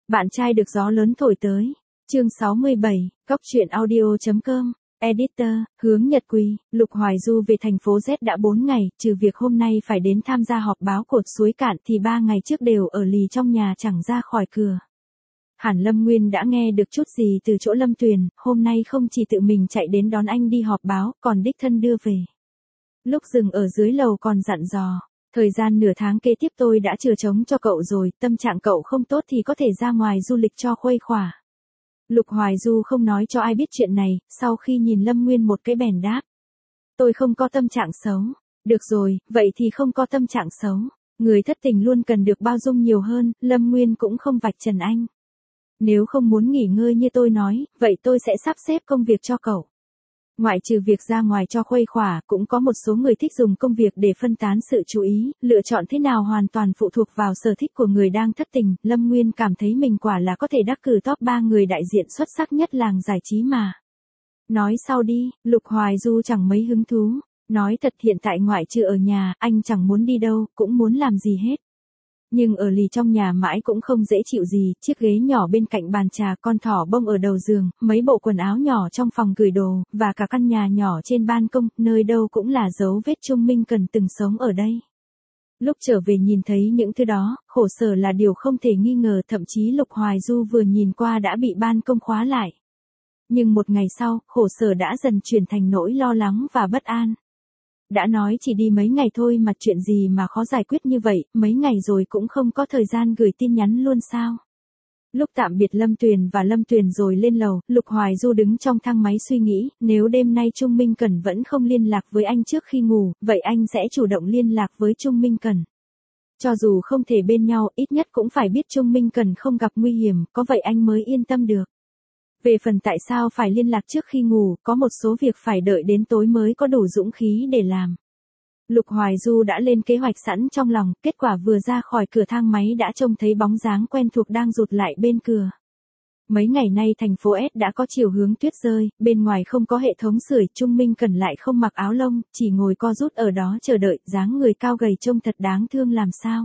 Bạn trai được gió lớn thổi tới. Chương 67, Cóc truyện audio.com. Editor, Hướng Nhật Quỳ, Lục Hoài Du về thành phố Z đã 4 ngày, trừ việc hôm nay phải đến tham gia họp báo cột suối cạn thì 3 ngày trước đều ở lì trong nhà chẳng ra khỏi cửa. Hẳn Lâm Nguyên đã nghe được chút gì từ chỗ Lâm Tuyền, hôm nay không chỉ tự mình chạy đến đón anh đi họp báo, còn đích thân đưa về. Lúc dừng ở dưới lầu còn dặn dò, thời gian nửa tháng kế tiếp tôi đã chừa trống cho cậu rồi, tâm trạng cậu không tốt thì có thể ra ngoài du lịch cho khuây khỏa. Lục Hoài Du không nói cho ai biết chuyện này, sau khi nhìn Lâm Nguyên một cái bèn đáp. Tôi không có tâm trạng xấu. Được rồi, vậy thì không có tâm trạng xấu. Người thất tình luôn cần được bao dung nhiều hơn, Lâm Nguyên cũng không vạch trần anh. Nếu không muốn nghỉ ngơi như tôi nói, vậy tôi sẽ sắp xếp công việc cho cậu. Ngoại trừ việc ra ngoài cho khuây khỏa, cũng có một số người thích dùng công việc để phân tán sự chú ý, lựa chọn thế nào hoàn toàn phụ thuộc vào sở thích của người đang thất tình. Lâm Nguyên cảm thấy mình quả là có thể đắc cử top 3 người đại diện xuất sắc nhất làng giải trí mà. Nói sau đi, Lục Hoài Du chẳng mấy hứng thú. Nói thật hiện tại ngoại trừ ở nhà, anh chẳng muốn đi đâu, cũng muốn làm gì hết. Nhưng ở lì trong nhà mãi cũng không dễ chịu gì, chiếc ghế nhỏ bên cạnh bàn trà, con thỏ bông ở đầu giường, mấy bộ quần áo nhỏ trong phòng gửi đồ, và cả căn nhà nhỏ trên ban công, nơi đâu cũng là dấu vết Trung Minh Cần từng sống ở đây. Lúc trở về nhìn thấy những thứ đó, khổ sở là điều không thể nghi ngờ, thậm chí Lục Hoài Du vừa nhìn qua đã bị ban công khóa lại. Nhưng một ngày sau, khổ sở đã dần chuyển thành nỗi lo lắng và bất an. Đã nói chỉ đi mấy ngày thôi mà chuyện gì mà khó giải quyết như vậy, mấy ngày rồi cũng không có thời gian gửi tin nhắn luôn sao. Lúc tạm biệt Lâm Tuyền và Lâm Tuyền rồi lên lầu, Lục Hoài Du đứng trong thang máy suy nghĩ, nếu đêm nay Trung Minh Cần vẫn không liên lạc với anh trước khi ngủ, vậy anh sẽ chủ động liên lạc với Trung Minh Cần. Cho dù không thể bên nhau, ít nhất cũng phải biết Trung Minh Cần không gặp nguy hiểm, có vậy anh mới yên tâm được. Về phần tại sao phải liên lạc trước khi ngủ, có một số việc phải đợi đến tối mới có đủ dũng khí để làm. Lục Hoài Du đã lên kế hoạch sẵn trong lòng, kết quả vừa ra khỏi cửa thang máy đã trông thấy bóng dáng quen thuộc đang rụt lại bên cửa. Mấy ngày nay thành phố S đã có chiều hướng tuyết rơi, bên ngoài không có hệ thống sưởi, Trung Minh Cần lại không mặc áo lông, chỉ ngồi co rút ở đó chờ đợi, dáng người cao gầy trông thật đáng thương làm sao.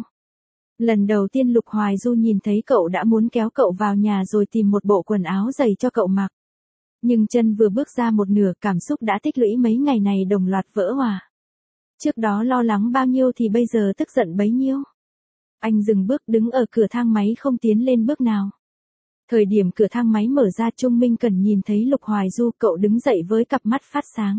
Lần đầu tiên Lục Hoài Du nhìn thấy cậu đã muốn kéo cậu vào nhà rồi tìm một bộ quần áo dày cho cậu mặc. Nhưng chân vừa bước ra một nửa, cảm xúc đã tích lũy mấy ngày này đồng loạt vỡ òa. Trước đó lo lắng bao nhiêu thì bây giờ tức giận bấy nhiêu. Anh dừng bước đứng ở cửa thang máy không tiến lên bước nào. Thời điểm cửa thang máy mở ra, Trung Minh Cần nhìn thấy Lục Hoài Du, cậu đứng dậy với cặp mắt phát sáng.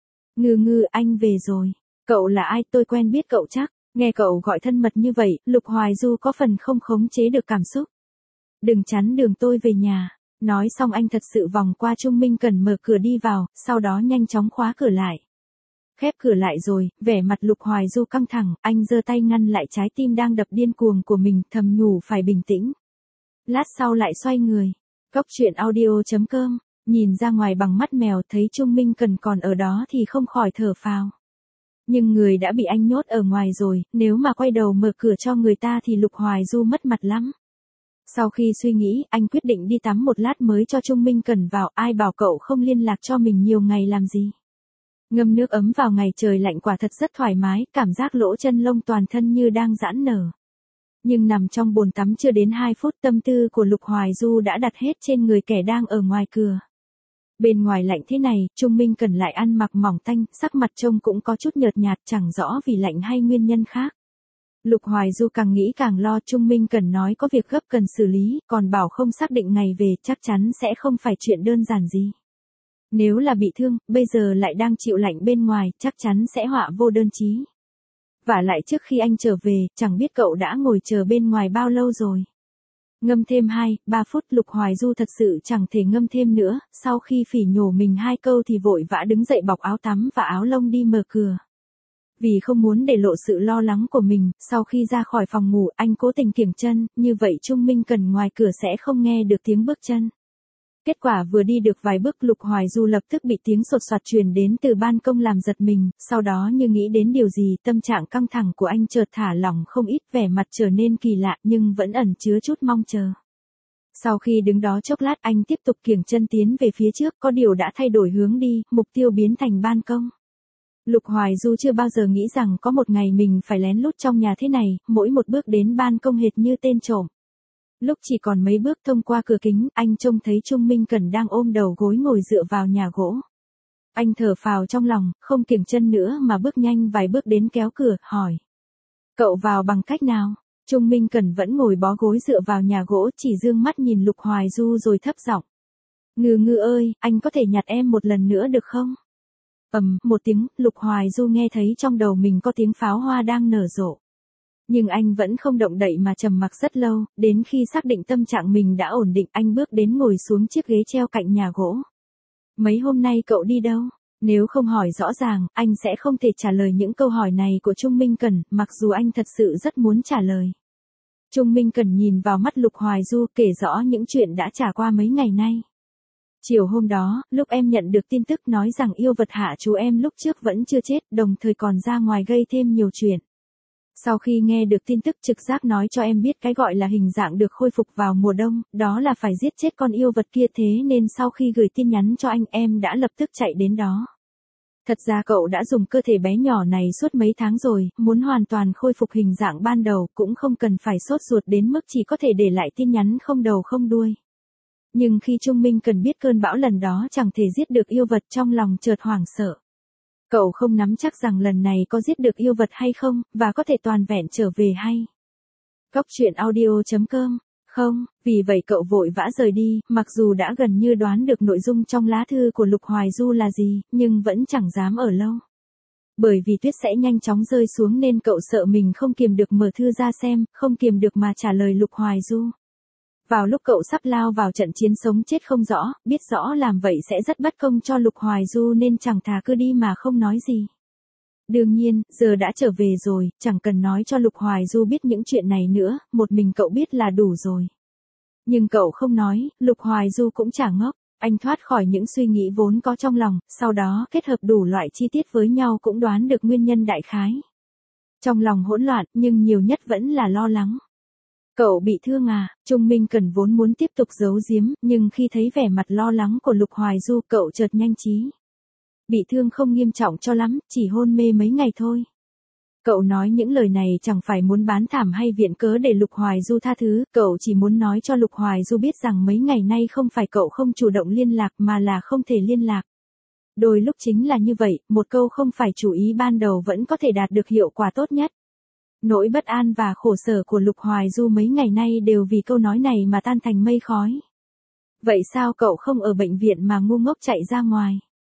Ngư, anh về rồi. Cậu là ai, tôi quen biết cậu chắc. Nghe cậu gọi thân mật như vậy, Lục Hoài Du có phần không khống chế được cảm xúc. Đừng chắn đường tôi về nhà. Nói xong anh thật sự vòng qua Trung Minh Cần mở cửa đi vào, sau đó nhanh chóng khóa cửa lại. Khép cửa lại rồi, vẻ mặt Lục Hoài Du căng thẳng, anh giơ tay ngăn lại trái tim đang đập điên cuồng của mình, thầm nhủ phải bình tĩnh. Lát sau lại xoay người. Cóc truyện audio.com, nhìn ra ngoài bằng mắt mèo thấy Trung Minh Cần còn ở đó thì không khỏi thở phào. Nhưng người đã bị anh nhốt ở ngoài rồi, nếu mà quay đầu mở cửa cho người ta thì Lục Hoài Du mất mặt lắm. Sau khi suy nghĩ, anh quyết định đi tắm một lát mới cho Trung Minh Cần vào, ai bảo cậu không liên lạc cho mình nhiều ngày làm gì. Ngâm nước ấm vào ngày trời lạnh quả thật rất thoải mái, cảm giác lỗ chân lông toàn thân như đang giãn nở. Nhưng nằm trong bồn tắm chưa đến 2 phút, tâm tư của Lục Hoài Du đã đặt hết trên người kẻ đang ở ngoài cửa. Bên ngoài lạnh thế này, Trung Minh Cần lại ăn mặc mỏng tanh, sắc mặt trông cũng có chút nhợt nhạt, chẳng rõ vì lạnh hay nguyên nhân khác. Lục Hoài Du càng nghĩ càng lo, Trung Minh Cần nói có việc gấp cần xử lý, còn bảo không xác định ngày về, chắc chắn sẽ không phải chuyện đơn giản gì. Nếu là bị thương, bây giờ lại đang chịu lạnh bên ngoài, chắc chắn sẽ họa vô đơn chí. Vả lại trước khi anh trở về, chẳng biết cậu đã ngồi chờ bên ngoài bao lâu rồi. Ngâm thêm 2-3 phút, Lục Hoài Du thật sự chẳng thể ngâm thêm nữa, sau khi phỉ nhổ mình 2 câu thì vội vã đứng dậy bọc áo tắm và áo lông đi mở cửa. Vì không muốn để lộ sự lo lắng của mình, sau khi ra khỏi phòng ngủ, anh cố tình kiểng chân, như vậy Trung Minh Cần ngoài cửa sẽ không nghe được tiếng bước chân. Kết quả vừa đi được vài bước, Lục Hoài Du lập tức bị tiếng sột soạt truyền đến từ ban công làm giật mình, sau đó như nghĩ đến điều gì, tâm trạng căng thẳng của anh chợt thả lỏng không ít, vẻ mặt trở nên kỳ lạ nhưng vẫn ẩn chứa chút mong chờ. Sau khi đứng đó chốc lát, anh tiếp tục kiểng chân tiến về phía trước, có điều đã thay đổi hướng đi, mục tiêu biến thành ban công. Lục Hoài Du chưa bao giờ nghĩ rằng có một ngày mình phải lén lút trong nhà thế này, mỗi một bước đến ban công hệt như tên trộm. Lúc chỉ còn mấy bước thông qua cửa kính, anh trông thấy Trung Minh Cẩn đang ôm đầu gối ngồi dựa vào nhà gỗ. Anh thở phào trong lòng, không kiêng chân nữa mà bước nhanh vài bước đến kéo cửa, hỏi. Cậu vào bằng cách nào? Trung Minh Cẩn vẫn ngồi bó gối dựa vào nhà gỗ, chỉ dương mắt nhìn Lục Hoài Du rồi thấp giọng. Ngư Ngư ơi, anh có thể nhặt em một lần nữa được không? Một tiếng, Lục Hoài Du nghe thấy trong đầu mình có tiếng pháo hoa đang nở rộ. Nhưng anh vẫn không động đậy mà trầm mặc rất lâu, đến khi xác định tâm trạng mình đã ổn định, anh bước đến ngồi xuống chiếc ghế treo cạnh nhà gỗ. Mấy hôm nay cậu đi đâu? Nếu không hỏi rõ ràng, anh sẽ không thể trả lời những câu hỏi này của Trung Minh Cẩn, mặc dù anh thật sự rất muốn trả lời. Trung Minh Cẩn nhìn vào mắt Lục Hoài Du, kể rõ những chuyện đã trải qua mấy ngày nay. Chiều hôm đó, lúc em nhận được tin tức nói rằng yêu vật hạ chú em lúc trước vẫn chưa chết, đồng thời còn ra ngoài gây thêm nhiều chuyện. Sau khi nghe được tin tức, trực giác nói cho em biết cái gọi là hình dạng được khôi phục vào mùa đông, đó là phải giết chết con yêu vật kia, thế nên sau khi gửi tin nhắn cho anh, em đã lập tức chạy đến đó. Thật ra cậu đã dùng cơ thể bé nhỏ này suốt mấy tháng rồi, muốn hoàn toàn khôi phục hình dạng ban đầu cũng không cần phải sốt ruột đến mức chỉ có thể để lại tin nhắn không đầu không đuôi. Nhưng khi Trung Minh Cần biết cơn bão lần đó chẳng thể giết được yêu vật, trong lòng chợt hoảng sợ. Cậu không nắm chắc rằng lần này có giết được yêu vật hay không, và có thể toàn vẹn trở về hay. Goctruyện.audio.com. Không, vì vậy cậu vội vã rời đi, mặc dù đã gần như đoán được nội dung trong lá thư của Lục Hoài Du là gì, nhưng vẫn chẳng dám ở lâu. Bởi vì tuyết sẽ nhanh chóng rơi xuống nên cậu sợ mình không kiềm được mở thư ra xem, không kiềm được mà trả lời Lục Hoài Du. Vào lúc cậu sắp lao vào trận chiến sống chết không rõ, biết rõ làm vậy sẽ rất bất công cho Lục Hoài Du nên chẳng thà cứ đi mà không nói gì. Đương nhiên, giờ đã trở về rồi, chẳng cần nói cho Lục Hoài Du biết những chuyện này nữa, một mình cậu biết là đủ rồi. Nhưng cậu không nói, Lục Hoài Du cũng chả ngốc, anh thoát khỏi những suy nghĩ vốn có trong lòng, sau đó kết hợp đủ loại chi tiết với nhau cũng đoán được nguyên nhân đại khái. Trong lòng hỗn loạn, nhưng nhiều nhất vẫn là lo lắng. Cậu bị thương à? Trung Minh Cần vốn muốn tiếp tục giấu giếm, nhưng khi thấy vẻ mặt lo lắng của Lục Hoài Du, cậu chợt nhanh trí. Bị thương không nghiêm trọng cho lắm, chỉ hôn mê mấy ngày thôi. Cậu nói những lời này chẳng phải muốn bán thảm hay viện cớ để Lục Hoài Du tha thứ, cậu chỉ muốn nói cho Lục Hoài Du biết rằng mấy ngày nay không phải cậu không chủ động liên lạc mà là không thể liên lạc. Đôi lúc chính là như vậy, một câu không phải chủ ý ban đầu vẫn có thể đạt được hiệu quả tốt nhất. Nỗi bất an và khổ sở của Lục Hoài Du mấy ngày nay đều vì câu nói này mà tan thành mây khói. Vậy sao cậu không ở bệnh viện mà ngu ngốc chạy ra ngoài?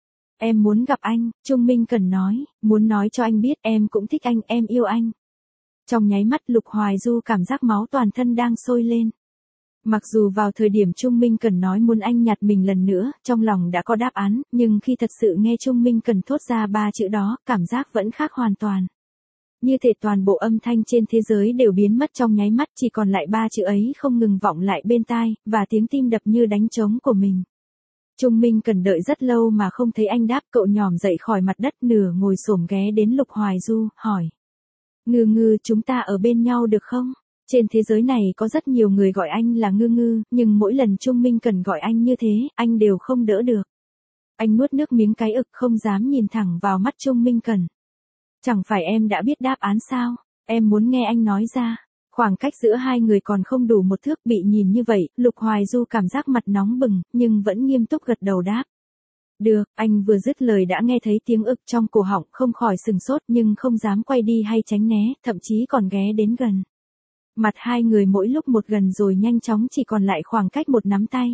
Em muốn gặp anh, Trung Minh Cần nói, muốn nói cho anh biết em cũng thích anh, em yêu anh. Trong nháy mắt Lục Hoài Du cảm giác máu toàn thân đang sôi lên. Mặc dù vào thời điểm Trung Minh Cần nói muốn anh nhặt mình lần nữa, trong lòng đã có đáp án, nhưng khi thật sự nghe Trung Minh Cần thốt ra ba chữ đó, cảm giác vẫn khác hoàn toàn. Như thể toàn bộ âm thanh trên thế giới đều biến mất trong nháy mắt, chỉ còn lại ba chữ ấy không ngừng vọng lại bên tai, và tiếng tim đập như đánh trống của mình. Trung Minh Cần đợi rất lâu mà không thấy anh đáp, cậu nhòm dậy khỏi mặt đất, nửa ngồi xổm ghé đến Lục Hoài Du, hỏi. Ngư Ngư, chúng ta ở bên nhau được không? Trên thế giới này có rất nhiều người gọi anh là Ngư Ngư, nhưng mỗi lần Trung Minh Cần gọi anh như thế, anh đều không đỡ được. Anh nuốt nước miếng cái ực, không dám nhìn thẳng vào mắt Trung Minh Cần. Chẳng phải em đã biết đáp án sao? Em muốn nghe anh nói ra. Khoảng cách giữa hai người còn không đủ một thước, bị nhìn như vậy, Lục Hoài Du cảm giác mặt nóng bừng, nhưng vẫn nghiêm túc gật đầu đáp. Được, anh vừa dứt lời đã nghe thấy tiếng ực trong cổ họng, không khỏi sừng sốt nhưng không dám quay đi hay tránh né, thậm chí còn ghé đến gần. Mặt hai người mỗi lúc một gần rồi nhanh chóng chỉ còn lại khoảng cách một nắm tay.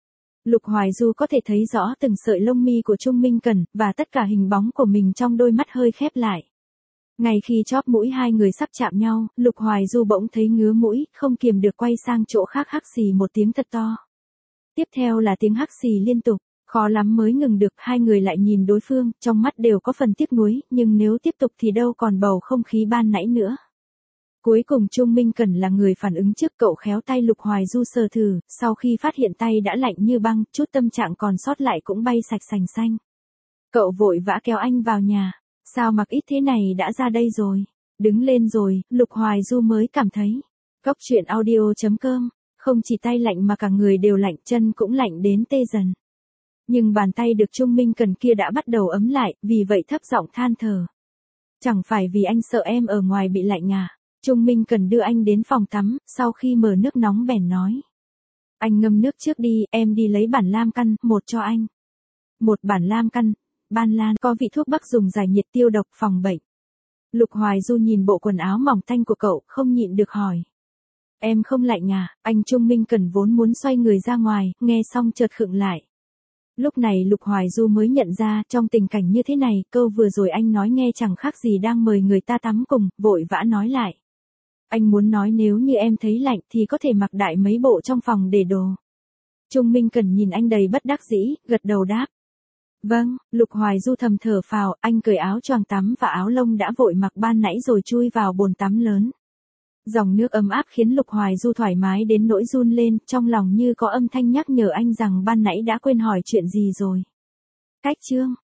Lục Hoài Du có thể thấy rõ từng sợi lông mi của Trung Minh Cần, và tất cả hình bóng của mình trong đôi mắt hơi khép lại. Ngay khi chóp mũi hai người sắp chạm nhau, Lục Hoài Du bỗng thấy ngứa mũi, không kiềm được quay sang chỗ khác, hắc xì một tiếng thật to. Tiếp theo là tiếng hắc xì liên tục, khó lắm mới ngừng được, hai người lại nhìn đối phương, trong mắt đều có phần tiếc nuối, nhưng nếu tiếp tục thì đâu còn bầu không khí ban nãy nữa. Cuối cùng Trung Minh Cần là người phản ứng trước, cậu khéo tay Lục Hoài Du sờ thử, sau khi phát hiện tay đã lạnh như băng, chút tâm trạng còn sót lại cũng bay sạch sành xanh. Cậu vội vã kéo anh vào nhà. Sao mặc ít thế này đã ra đây rồi? Đứng lên rồi, Lục Hoài Du mới cảm thấy. Goctruyện.audio.com. Không chỉ tay lạnh mà cả người đều lạnh, chân cũng lạnh đến tê dần. Nhưng bàn tay được Trung Minh Cần kia đã bắt đầu ấm lại, vì vậy thấp giọng than thở. Chẳng phải vì anh sợ em ở ngoài bị lạnh à? Trung Minh cần đưa anh đến phòng tắm, sau khi mở nước nóng bèn nói. Anh ngâm nước trước đi, em đi lấy bản lam căn, một cho anh. Một bản lam căn, ban lan, có vị thuốc bắc dùng giải nhiệt tiêu độc phòng bệnh. Lục Hoài Du nhìn bộ quần áo mỏng tanh của cậu, không nhịn được hỏi. Em không lạnh à? Anh Trung Minh Cần vốn muốn xoay người ra ngoài, nghe xong chợt khựng lại. Lúc này Lục Hoài Du mới nhận ra, trong tình cảnh như thế này, câu vừa rồi anh nói nghe chẳng khác gì đang mời người ta tắm cùng, vội vã nói lại. Anh muốn nói nếu như em thấy lạnh thì có thể mặc đại mấy bộ trong phòng để đồ. Trung Minh Cần nhìn anh đầy bất đắc dĩ, gật đầu đáp. Vâng, Lục Hoài Du thầm thở phào, anh cởi áo choàng tắm và áo lông đã vội mặc ban nãy rồi chui vào bồn tắm lớn. Dòng nước ấm áp khiến Lục Hoài Du thoải mái đến nỗi run lên, trong lòng như có âm thanh nhắc nhở anh rằng ban nãy đã quên hỏi chuyện gì rồi. Cách chương